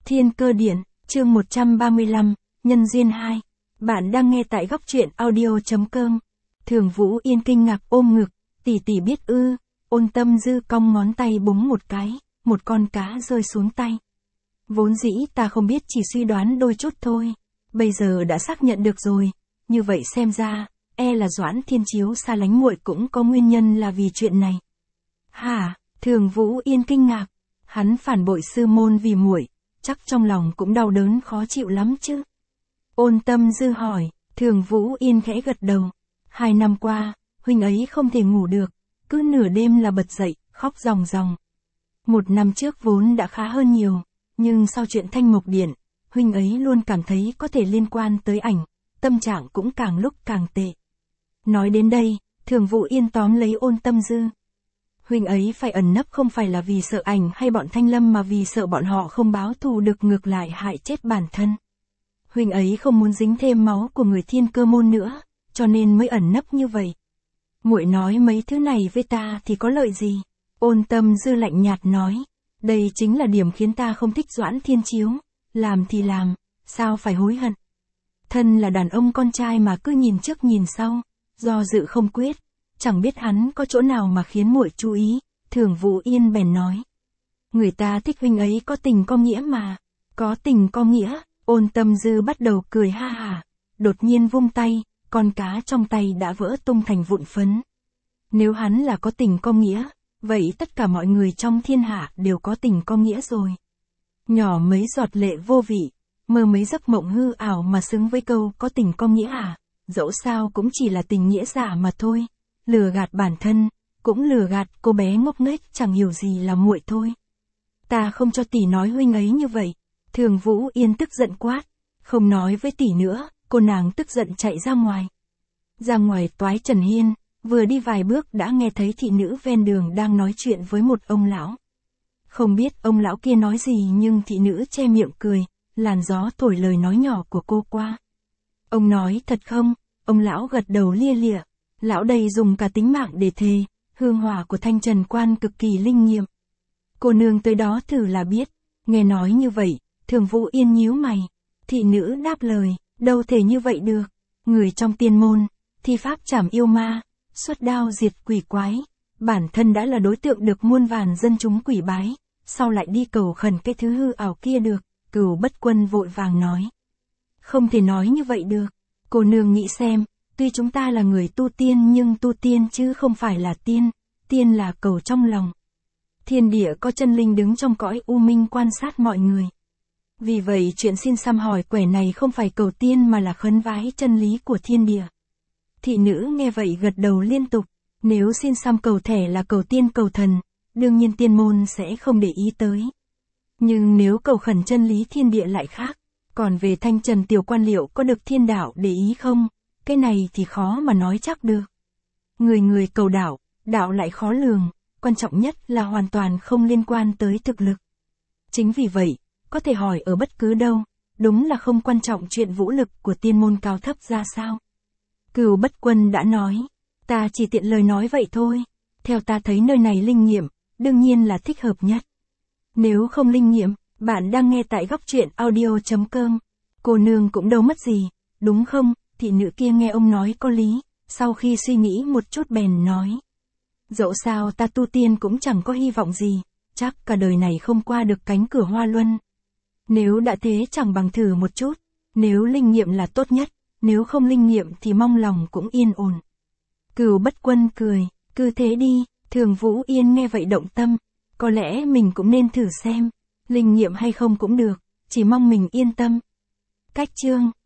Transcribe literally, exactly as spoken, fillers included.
Thiên Cơ Điện, chương một trăm ba mươi lăm, Nhân duyên hai. Bạn đang nghe tại góc truyện audio chấm com. Thường Vũ Yên kinh ngạc ôm ngực, tỷ tỷ biết ư? Ôn Tâm Dư cong ngón tay búng một cái, một con cá rơi xuống tay. Vốn dĩ ta không biết, chỉ suy đoán đôi chút thôi. Bây giờ đã xác nhận được rồi, như vậy xem ra, e là Doãn Thiên Chiếu xa lánh muội cũng có nguyên nhân là vì chuyện này. Hả? Thường Vũ Yên kinh ngạc, hắn phản bội sư môn vì muội, chắc trong lòng cũng đau đớn khó chịu lắm chứ. Ôn Tâm Dư hỏi, Thường Vũ Yên khẽ gật đầu. Hai năm qua, huynh ấy không thể ngủ được, cứ nửa đêm là bật dậy, khóc ròng ròng. Một năm trước vốn đã khá hơn nhiều, nhưng sau chuyện Thanh Mộc Điện, huynh ấy luôn cảm thấy có thể liên quan tới ảnh, tâm trạng cũng càng lúc càng tệ. Nói đến đây, Thường Vũ Yên tóm lấy Ôn Tâm Dư. Huynh ấy phải ẩn nấp không phải là vì sợ ảnh hay bọn Thanh Lâm mà vì sợ bọn họ không báo thù được ngược lại hại chết bản thân. Huynh ấy không muốn dính thêm máu của người Thiên Cơ môn nữa, cho nên mới ẩn nấp như vậy. Muội nói mấy thứ này với ta thì có lợi gì? Ôn Tâm Dư lạnh nhạt nói, đây chính là điểm khiến ta không thích Doãn Thiên Chiếu, làm thì làm, sao phải hối hận. Thân là đàn ông con trai mà cứ nhìn trước nhìn sau, do dự không quyết, chẳng biết hắn có chỗ nào mà khiến muội chú ý. Thường Vũ Yên bèn nói, người ta thích huynh ấy có tình có nghĩa mà. Có tình có nghĩa? Ôn Tâm Dư bắt đầu cười ha hả, đột nhiên vung tay, con cá trong tay đã vỡ tung thành vụn phấn. Nếu hắn là có tình có nghĩa, vậy tất cả mọi người trong thiên hạ đều có tình có nghĩa rồi. Nhỏ mấy giọt lệ vô vị, mơ mấy giấc mộng hư ảo mà xứng với câu có tình có nghĩa à? Dẫu sao cũng chỉ là tình nghĩa giả mà thôi, lừa gạt bản thân, cũng lừa gạt cô bé ngốc nghếch chẳng hiểu gì là muội thôi. Ta không cho tỷ nói huynh ấy như vậy. Thường Vũ Yên tức giận quát, không nói với tỷ nữa. Cô nàng tức giận chạy ra ngoài. Ra ngoài toái Trần Hiên, vừa đi vài bước đã nghe thấy thị nữ ven đường đang nói chuyện với một ông lão. Không biết ông lão kia nói gì nhưng thị nữ che miệng cười, làn gió thổi lời nói nhỏ của cô qua. Ông nói thật không? Ông lão gật đầu lia lịa. Lão đây dùng cả tính mạng để thề, hương hỏa của Thanh Trần Quan cực kỳ linh nghiệm. Cô nương tới đó thử là biết. Nghe nói như vậy, Thường Vũ Yên nhíu mày. Thị nữ đáp lời, đâu thể như vậy được. Người trong tiên môn, thi pháp trảm yêu ma, xuất đao diệt quỷ quái, bản thân đã là đối tượng được muôn vàn dân chúng quỷ bái, sau lại đi cầu khẩn cái thứ hư ảo kia được. Cửu Bất Quân vội vàng nói, không thể nói như vậy được. Cô nương nghĩ xem, tuy chúng ta là người tu tiên nhưng tu tiên chứ không phải là tiên, tiên là cầu trong lòng. Thiên địa có chân linh đứng trong cõi u minh quan sát mọi người. Vì vậy chuyện xin xăm hỏi quẻ này không phải cầu tiên mà là khấn vái chân lý của thiên địa. Thị nữ nghe vậy gật đầu liên tục, nếu xin xăm cầu thẻ là cầu tiên cầu thần, đương nhiên tiên môn sẽ không để ý tới. Nhưng nếu cầu khẩn chân lý thiên địa lại khác, còn về Thanh Trần tiểu quan liệu có được thiên đạo để ý không, cái này thì khó mà nói chắc được. Người người cầu đạo, đạo lại khó lường, quan trọng nhất là hoàn toàn không liên quan tới thực lực. Chính vì vậy, có thể hỏi ở bất cứ đâu, đúng là không quan trọng chuyện vũ lực của tiên môn cao thấp ra sao. Cửu Bất Quân đã nói, ta chỉ tiện lời nói vậy thôi, theo ta thấy nơi này linh nghiệm, đương nhiên là thích hợp nhất. Nếu không linh nghiệm, bạn đang nghe tại góc truyện audio chấm com. Cô nương cũng đâu mất gì, đúng không? Thị nữ kia nghe ông nói có lý, sau khi suy nghĩ một chút bèn nói, dẫu sao ta tu tiên cũng chẳng có hy vọng gì, chắc cả đời này không qua được cánh cửa Hoa Luân. Nếu đã thế chẳng bằng thử một chút, nếu linh nghiệm là tốt nhất, nếu không linh nghiệm thì mong lòng cũng yên ổn. Cửu Bất Quân cười, cứ thế đi. Thường Vũ Yên nghe vậy động tâm, có lẽ mình cũng nên thử xem, linh nghiệm hay không cũng được, chỉ mong mình yên tâm. Cách chương